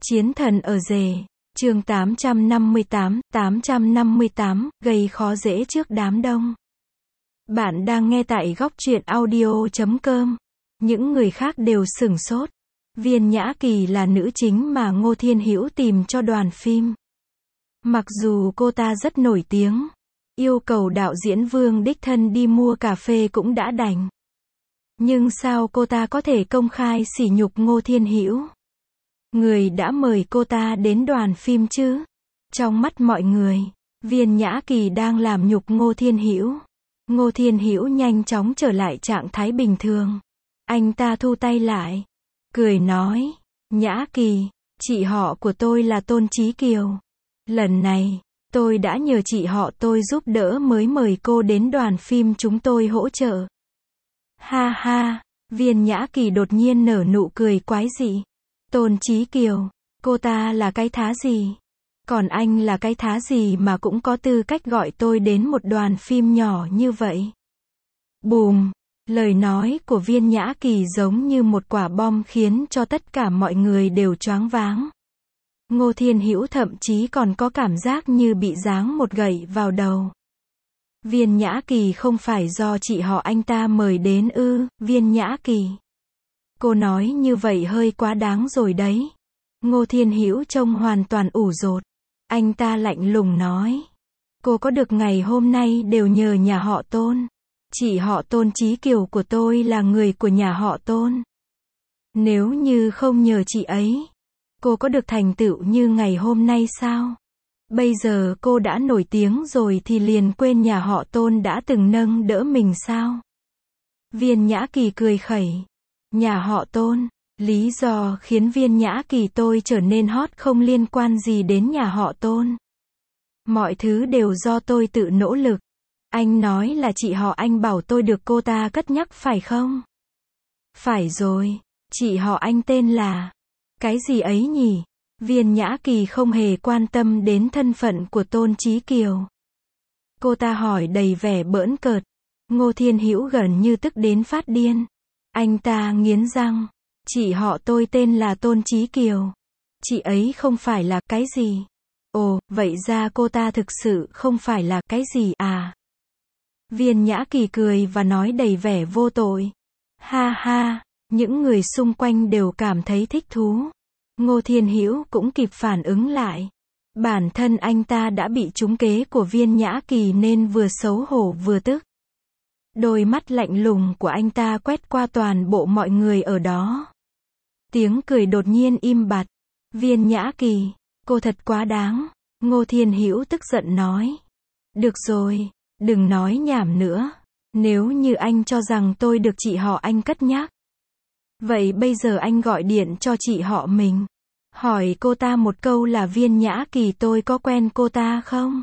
Chiến thần ở rể, chương 858, gây khó dễ trước đám đông. Bạn đang nghe tại góc truyện audio.com. Những người khác đều sửng sốt. Viên Nhã Kỳ là nữ chính mà Ngô Thiên Hữu tìm cho đoàn phim. Mặc dù cô ta rất nổi tiếng, yêu cầu đạo diễn Vương đích thân đi mua cà phê cũng đã đành. Nhưng sao cô ta có thể công khai sỉ nhục Ngô Thiên Hữu? Người đã mời cô ta đến đoàn phim chứ? Trong mắt mọi người, Viên Nhã Kỳ đang làm nhục Ngô Thiên Hữu. Ngô Thiên Hữu nhanh chóng trở lại trạng thái bình thường. Anh ta thu tay lại, cười nói, Nhã Kỳ, chị họ của tôi là Tôn Chí Kiều. Lần này, tôi đã nhờ chị họ tôi giúp đỡ mới mời cô đến đoàn phim chúng tôi hỗ trợ. Ha ha, Viên Nhã Kỳ đột nhiên nở nụ cười quái dị. Tôn Chí Kiều, cô ta là cái thá gì? Còn anh là cái thá gì mà cũng có tư cách gọi tôi đến một đoàn phim nhỏ như vậy? Bùm, lời nói của Viên Nhã Kỳ giống như một quả bom khiến cho tất cả mọi người đều choáng váng. Ngô Thiên Hữu thậm chí còn có cảm giác như bị giáng một gậy vào đầu. Viên Nhã Kỳ không phải do chị họ anh ta mời đến ư? Viên Nhã Kỳ, cô nói như vậy hơi quá đáng rồi đấy. Ngô Thiên Hữu trông hoàn toàn ủ rột. Anh ta lạnh lùng nói, cô có được ngày hôm nay đều nhờ nhà họ Tôn. Chị họ Tôn Chí Kiều của tôi là người của nhà họ Tôn. Nếu như không nhờ chị ấy, cô có được thành tựu như ngày hôm nay sao? Bây giờ cô đã nổi tiếng rồi thì liền quên nhà họ Tôn đã từng nâng đỡ mình sao? Viên Nhã Kỳ cười khẩy. Nhà họ Tôn, lý do khiến Viên Nhã Kỳ tôi trở nên hot không liên quan gì đến nhà họ Tôn. Mọi thứ đều do tôi tự nỗ lực. Anh nói là chị họ anh bảo tôi được cô ta cất nhắc phải không? Phải rồi, chị họ anh tên là cái gì ấy nhỉ? Viên Nhã Kỳ không hề quan tâm đến thân phận của Tôn Chí Kiều. Cô ta hỏi đầy vẻ bỡn cợt. Ngô Thiên Hữu gần như tức đến phát điên. Anh ta nghiến răng, chị họ tôi tên là Tôn Chí Kiều. Chị ấy không phải là cái gì? Ồ, vậy ra cô ta thực sự không phải là cái gì à? Viên Nhã Kỳ cười và nói đầy vẻ vô tội. Ha ha, những người xung quanh đều cảm thấy thích thú. Ngô Thiên Hữu cũng kịp phản ứng lại. Bản thân anh ta đã bị trúng kế của Viên Nhã Kỳ nên vừa xấu hổ vừa tức. Đôi mắt lạnh lùng của anh ta quét qua toàn bộ mọi người ở đó. Tiếng cười đột nhiên im bặt. Viên Nhã Kỳ, cô thật quá đáng. Ngô Thiên Hữu tức giận nói. Được rồi, đừng nói nhảm nữa. Nếu như anh cho rằng tôi được chị họ anh cất nhắc, vậy bây giờ anh gọi điện cho chị họ mình. Hỏi cô ta một câu là Viên Nhã Kỳ tôi có quen cô ta không?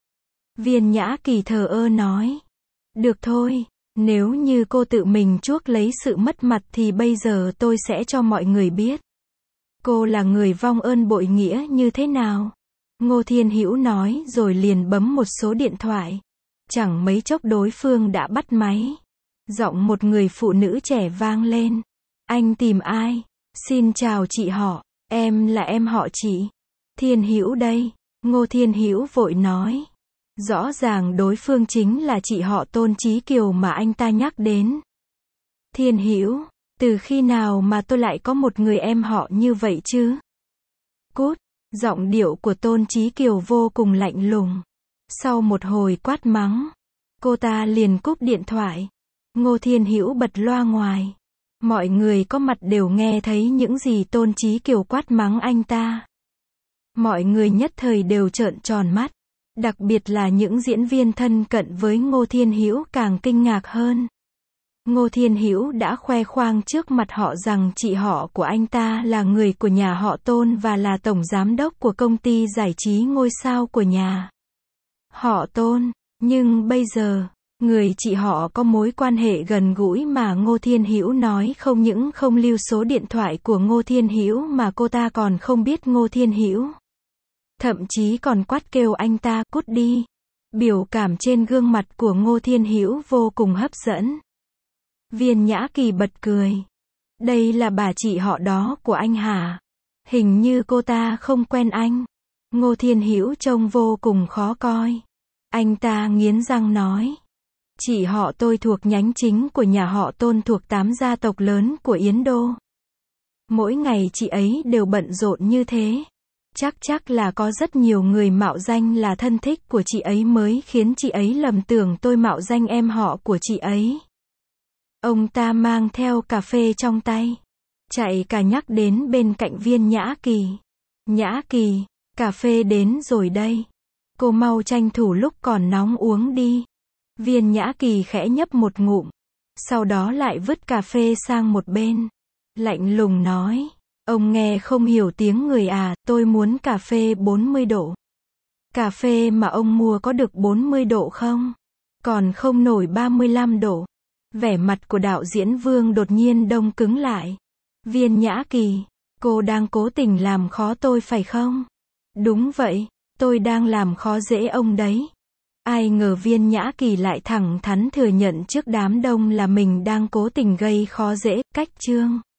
Viên Nhã Kỳ thờ ơ nói. Được thôi, nếu như cô tự mình chuốc lấy sự mất mặt thì bây giờ tôi sẽ cho mọi người biết. Cô là người vong ơn bội nghĩa như thế nào? Ngô Thiên Hữu nói rồi liền bấm một số điện thoại. Chẳng mấy chốc đối phương đã bắt máy. Giọng một người phụ nữ trẻ vang lên. Anh tìm ai? Xin chào chị họ, em là em họ chị. Thiên Hữu đây. Ngô Thiên Hữu vội nói. Rõ ràng đối phương chính là chị họ Tôn Chí Kiều mà anh ta nhắc đến. Thiên Hữu, từ khi nào mà tôi lại có một người em họ như vậy chứ? Cút, giọng điệu của Tôn Chí Kiều vô cùng lạnh lùng. Sau một hồi quát mắng, cô ta liền cúp điện thoại. Ngô Thiên Hữu bật loa ngoài. Mọi người có mặt đều nghe thấy những gì Tôn Chí Kiều quát mắng anh ta. Mọi người nhất thời đều trợn tròn mắt. Đặc biệt là những diễn viên thân cận với Ngô Thiên Hữu càng kinh ngạc hơn. Ngô Thiên Hữu đã khoe khoang trước mặt họ rằng chị họ của anh ta là người của nhà họ Tôn và là tổng giám đốc của công ty giải trí ngôi sao của nhà họ Tôn. Nhưng bây giờ, người chị họ có mối quan hệ gần gũi mà Ngô Thiên Hữu nói không những không lưu số điện thoại của Ngô Thiên Hữu mà cô ta còn không biết Ngô Thiên Hữu. Thậm chí còn quát kêu anh ta cút đi. Biểu cảm trên gương mặt của Ngô Thiên Hữu vô cùng hấp dẫn. Viên Nhã Kỳ bật cười. Đây là bà chị họ đó của anh hả? Hình như cô ta không quen anh. Ngô Thiên Hữu trông vô cùng khó coi. Anh ta nghiến răng nói. Chị họ tôi thuộc nhánh chính của nhà họ Tôn thuộc 8 gia tộc lớn của Yến Đô. Mỗi ngày chị ấy đều bận rộn như thế. Chắc là có rất nhiều người mạo danh là thân thích của chị ấy mới khiến chị ấy lầm tưởng tôi mạo danh em họ của chị ấy. Ông ta mang theo cà phê trong tay. Chạy cả nhắc đến bên cạnh Viên Nhã Kỳ. Nhã Kỳ, cà phê đến rồi đây. Cô mau tranh thủ lúc còn nóng uống đi. Viên Nhã Kỳ khẽ nhấp một ngụm. Sau đó lại vứt cà phê sang một bên. Lạnh lùng nói. Ông nghe không hiểu tiếng người à, tôi muốn cà phê 40 độ. Cà phê mà ông mua có được 40 độ không? Còn không nổi 35 độ. Vẻ mặt của đạo diễn Vương đột nhiên đông cứng lại. Viên Nhã Kỳ, cô đang cố tình làm khó tôi phải không? Đúng vậy, tôi đang làm khó dễ ông đấy. Ai ngờ Viên Nhã Kỳ lại thẳng thắn thừa nhận trước đám đông là mình đang cố tình gây khó dễ. Cách chương